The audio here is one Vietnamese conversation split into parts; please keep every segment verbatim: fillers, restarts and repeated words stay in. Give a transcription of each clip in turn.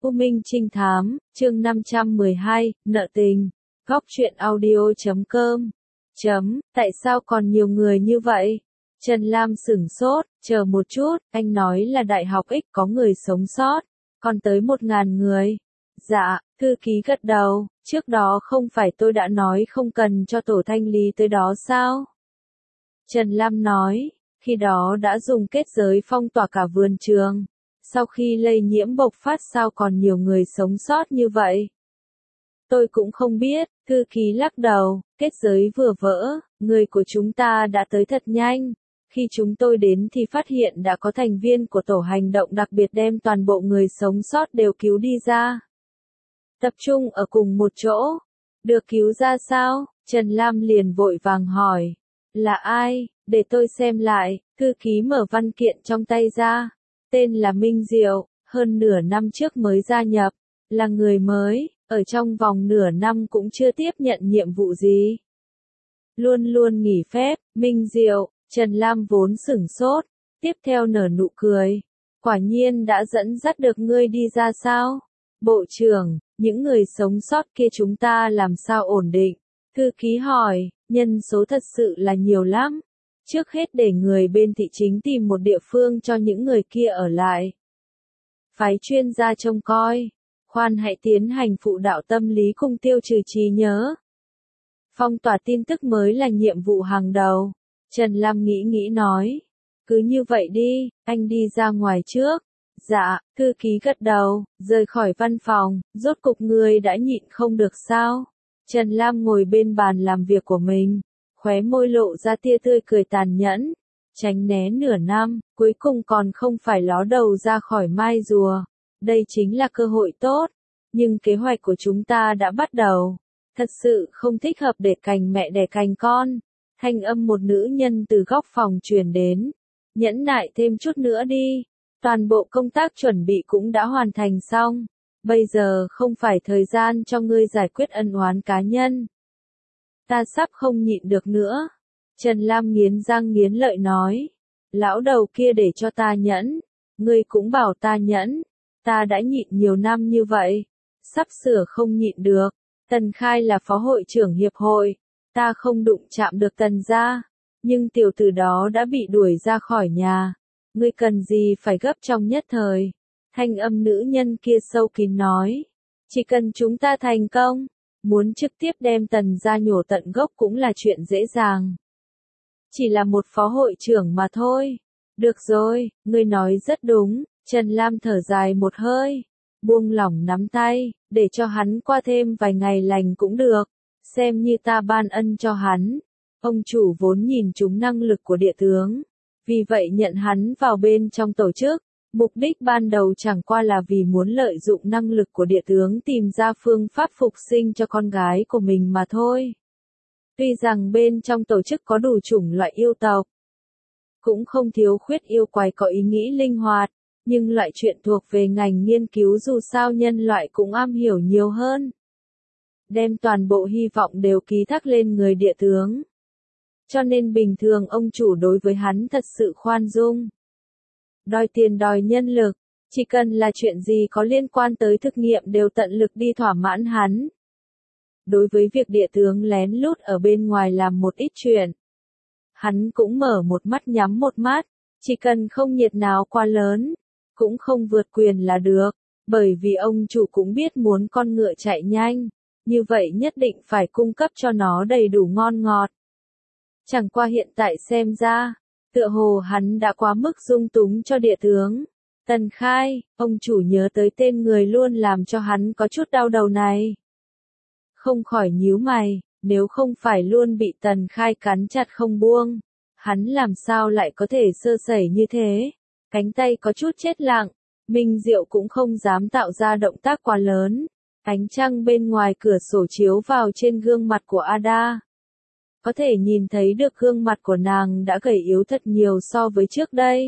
U Minh Trinh Thám, chương năm trăm mười hai, nợ tình. Góc truyện audio chấm com. Chấm, tại sao còn nhiều người như vậy? Trần Lam sửng sốt, chờ một chút, anh nói là đại học X có người sống sót, còn tới một ngàn người. Dạ, thư ký gật đầu, trước đó không phải tôi đã nói không cần cho tổ thanh lý tới đó sao? Trần Lam nói, khi đó đã dùng kết giới phong tỏa cả vườn trường. Sau khi lây nhiễm bộc phát sao còn nhiều người sống sót như vậy? Tôi cũng không biết, thư ký lắc đầu, kết giới vừa vỡ, người của chúng ta đã tới thật nhanh. Khi chúng tôi đến thì phát hiện đã có thành viên của tổ hành động đặc biệt đem toàn bộ người sống sót đều cứu đi ra. Tập trung ở cùng một chỗ. Được cứu ra sao? Trần Lam liền vội vàng hỏi. Là ai? Để tôi xem lại. Thư ký mở văn kiện trong tay ra. Tên là Minh Diệu, hơn nửa năm trước mới gia nhập, là người mới, ở trong vòng nửa năm cũng chưa tiếp nhận nhiệm vụ gì. Luôn luôn nghỉ phép, Minh Diệu, Trần Lam vốn sửng sốt, tiếp theo nở nụ cười. Quả nhiên đã dẫn dắt được ngươi đi ra sao? Bộ trưởng, những người sống sót kia chúng ta làm sao ổn định? Thư ký hỏi, nhân số thật sự là nhiều lắm. Trước hết để người bên thị chính tìm một địa phương cho những người kia ở lại. Phái chuyên gia trông coi. Khoan hãy tiến hành phụ đạo tâm lý cùng tiêu trừ trí nhớ. Phong tỏa tin tức mới là nhiệm vụ hàng đầu. Trần Lam nghĩ nghĩ nói. Cứ như vậy đi, anh đi ra ngoài trước. Dạ, thư ký gật đầu, rời khỏi văn phòng, rốt cục người đã nhịn không được sao. Trần Lam ngồi bên bàn làm việc của mình. Khóe môi lộ ra tia tươi cười tàn nhẫn, tránh né nửa năm, cuối cùng còn không phải ló đầu ra khỏi mai rùa. Đây chính là cơ hội tốt, nhưng kế hoạch của chúng ta đã bắt đầu. Thật sự không thích hợp để cành mẹ đẻ cành con. Thanh âm một nữ nhân từ góc phòng truyền đến. Nhẫn nại thêm chút nữa đi. Toàn bộ công tác chuẩn bị cũng đã hoàn thành xong. Bây giờ không phải thời gian cho ngươi giải quyết ân oán cá nhân. Ta sắp không nhịn được nữa. Trần Lam nghiến răng nghiến lợi nói. Lão đầu kia để cho ta nhẫn. Ngươi cũng bảo ta nhẫn. Ta đã nhịn nhiều năm như vậy. Sắp sửa không nhịn được. Tần Khai là phó hội trưởng hiệp hội. Ta không đụng chạm được Tần gia. Nhưng tiểu tử đó đã bị đuổi ra khỏi nhà. Ngươi cần gì phải gấp trong nhất thời. Thanh âm nữ nhân kia sâu kín nói. Chỉ cần chúng ta thành công. Muốn trực tiếp đem Tần gia nhổ tận gốc cũng là chuyện dễ dàng. Chỉ là một phó hội trưởng mà thôi. Được rồi, ngươi nói rất đúng. Trần Lam thở dài một hơi. Buông lỏng nắm tay, để cho hắn qua thêm vài ngày lành cũng được. Xem như ta ban ân cho hắn. Ông chủ vốn nhìn trúng năng lực của địa tướng. Vì vậy nhận hắn vào bên trong tổ chức. Mục đích ban đầu chẳng qua là vì muốn lợi dụng năng lực của địa tướng tìm ra phương pháp phục sinh cho con gái của mình mà thôi. Tuy rằng bên trong tổ chức có đủ chủng loại yêu tộc, cũng không thiếu khuyết yêu quái có ý nghĩ linh hoạt, nhưng loại chuyện thuộc về ngành nghiên cứu dù sao nhân loại cũng am hiểu nhiều hơn. Đem toàn bộ hy vọng đều ký thác lên người địa tướng. Cho nên bình thường ông chủ đối với hắn thật sự khoan dung. Đòi tiền đòi nhân lực, chỉ cần là chuyện gì có liên quan tới thực nghiệm đều tận lực đi thỏa mãn hắn. Đối với việc địa tướng lén lút ở bên ngoài làm một ít chuyện, hắn cũng mở một mắt nhắm một mắt, chỉ cần không nhiệt nào quá lớn, cũng không vượt quyền là được, bởi vì ông chủ cũng biết muốn con ngựa chạy nhanh, như vậy nhất định phải cung cấp cho nó đầy đủ ngon ngọt. Chẳng qua hiện tại xem ra, tựa hồ hắn đã quá mức dung túng cho địa tướng. Tần Khai, ông chủ nhớ tới tên người luôn làm cho hắn có chút đau đầu này. Không khỏi nhíu mày, nếu không phải luôn bị Tần Khai cắn chặt không buông, hắn làm sao lại có thể sơ sẩy như thế. Cánh tay có chút chết lặng, Minh Diệu cũng không dám tạo ra động tác quá lớn. Ánh trăng bên ngoài cửa sổ chiếu vào trên gương mặt của Ada. Có thể nhìn thấy được gương mặt của nàng đã gầy yếu thật nhiều so với trước đây.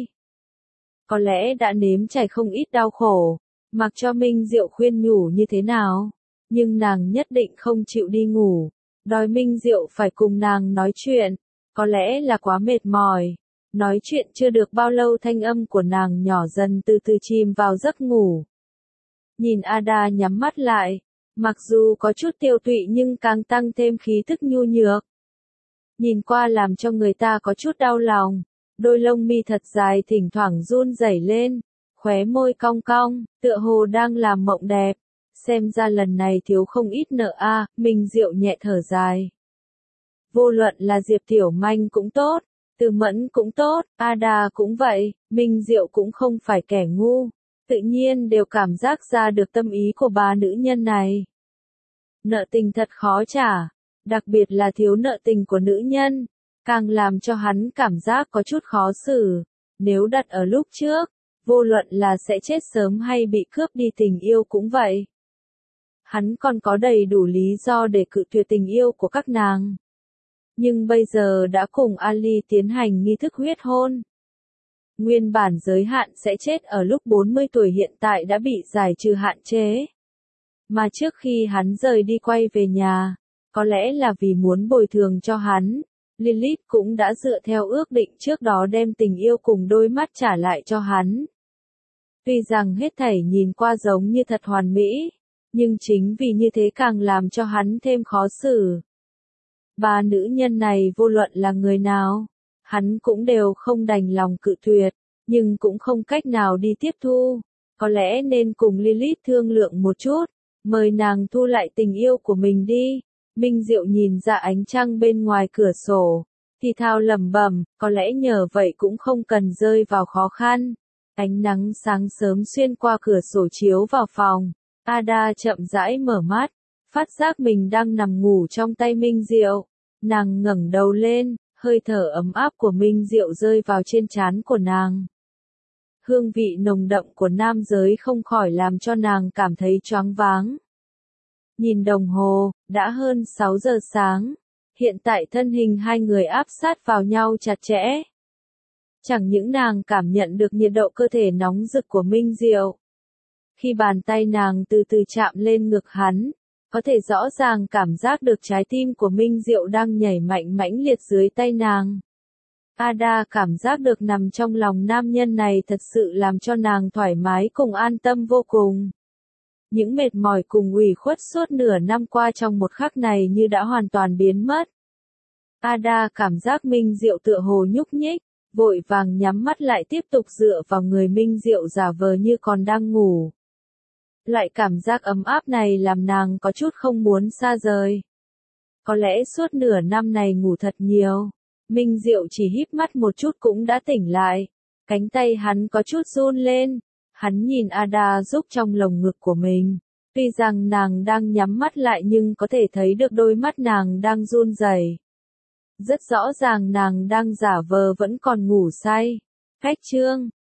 Có lẽ đã nếm trải không ít đau khổ, mặc cho Minh Diệu khuyên nhủ như thế nào, nhưng nàng nhất định không chịu đi ngủ, đòi Minh Diệu phải cùng nàng nói chuyện, có lẽ là quá mệt mỏi. Nói chuyện chưa được bao lâu thanh âm của nàng nhỏ dần từ từ chìm vào giấc ngủ. Nhìn Ada nhắm mắt lại, mặc dù có chút tiêu tụy nhưng càng tăng thêm khí thức nhu nhược. Nhìn qua làm cho người ta có chút đau lòng, đôi lông mi thật dài thỉnh thoảng run rẩy lên, khóe môi cong cong, tựa hồ đang làm mộng đẹp. Xem ra lần này thiếu không ít nợ a, à, Minh Diệu nhẹ thở dài. Vô luận là Diệp Tiểu Manh cũng tốt, Từ Mẫn cũng tốt, Ada cũng vậy, Minh Diệu cũng không phải kẻ ngu, tự nhiên đều cảm giác ra được tâm ý của ba nữ nhân này. Nợ tình thật khó trả, đặc biệt là thiếu nợ tình của nữ nhân, càng làm cho hắn cảm giác có chút khó xử. Nếu đặt ở lúc trước, vô luận là sẽ chết sớm hay bị cướp đi tình yêu cũng vậy. Hắn còn có đầy đủ lý do để cự tuyệt tình yêu của các nàng. Nhưng bây giờ đã cùng Ali tiến hành nghi thức huyết hôn. Nguyên bản giới hạn sẽ chết ở lúc bốn mươi tuổi hiện tại đã bị giải trừ hạn chế. Mà trước khi hắn rời đi quay về nhà, có lẽ là vì muốn bồi thường cho hắn, Lilith cũng đã dựa theo ước định trước đó đem tình yêu cùng đôi mắt trả lại cho hắn. Tuy rằng hết thảy nhìn qua giống như thật hoàn mỹ, nhưng chính vì như thế càng làm cho hắn thêm khó xử. Ba nữ nhân này vô luận là người nào, hắn cũng đều không đành lòng cự tuyệt, nhưng cũng không cách nào đi tiếp thu. Có lẽ nên cùng Lilith thương lượng một chút, mời nàng thu lại tình yêu của mình đi. Minh Diệu nhìn ra ánh trăng bên ngoài cửa sổ, thì thào lẩm bẩm, có lẽ nhờ vậy cũng không cần rơi vào khó khăn. Ánh nắng sáng sớm xuyên qua cửa sổ chiếu vào phòng, Ada chậm rãi mở mắt, phát giác mình đang nằm ngủ trong tay Minh Diệu. Nàng ngẩng đầu lên, hơi thở ấm áp của Minh Diệu rơi vào trên trán của nàng. Hương vị nồng đậm của nam giới không khỏi làm cho nàng cảm thấy choáng váng. Nhìn đồng hồ, đã hơn sáu giờ sáng, hiện tại thân hình hai người áp sát vào nhau chặt chẽ. Chẳng những nàng cảm nhận được nhiệt độ cơ thể nóng rực của Minh Diệu. Khi bàn tay nàng từ từ chạm lên ngực hắn, có thể rõ ràng cảm giác được trái tim của Minh Diệu đang nhảy mạnh mãnh liệt dưới tay nàng. Ada cảm giác được nằm trong lòng nam nhân này thật sự làm cho nàng thoải mái cùng an tâm vô cùng. Những mệt mỏi cùng ủy khuất suốt nửa năm qua trong một khắc này như đã hoàn toàn biến mất. Ada cảm giác Minh Diệu tựa hồ nhúc nhích, vội vàng nhắm mắt lại tiếp tục dựa vào người Minh Diệu giả vờ như còn đang ngủ. Loại cảm giác ấm áp này làm nàng có chút không muốn xa rời. Có lẽ suốt nửa năm này ngủ thật nhiều, Minh Diệu chỉ híp mắt một chút cũng đã tỉnh lại. Cánh tay hắn có chút run lên, hắn nhìn Ada rúc trong lồng ngực của mình. Tuy rằng nàng đang nhắm mắt lại nhưng có thể thấy được đôi mắt nàng đang run rẩy. Rất rõ ràng nàng đang giả vờ vẫn còn ngủ say. Cách chương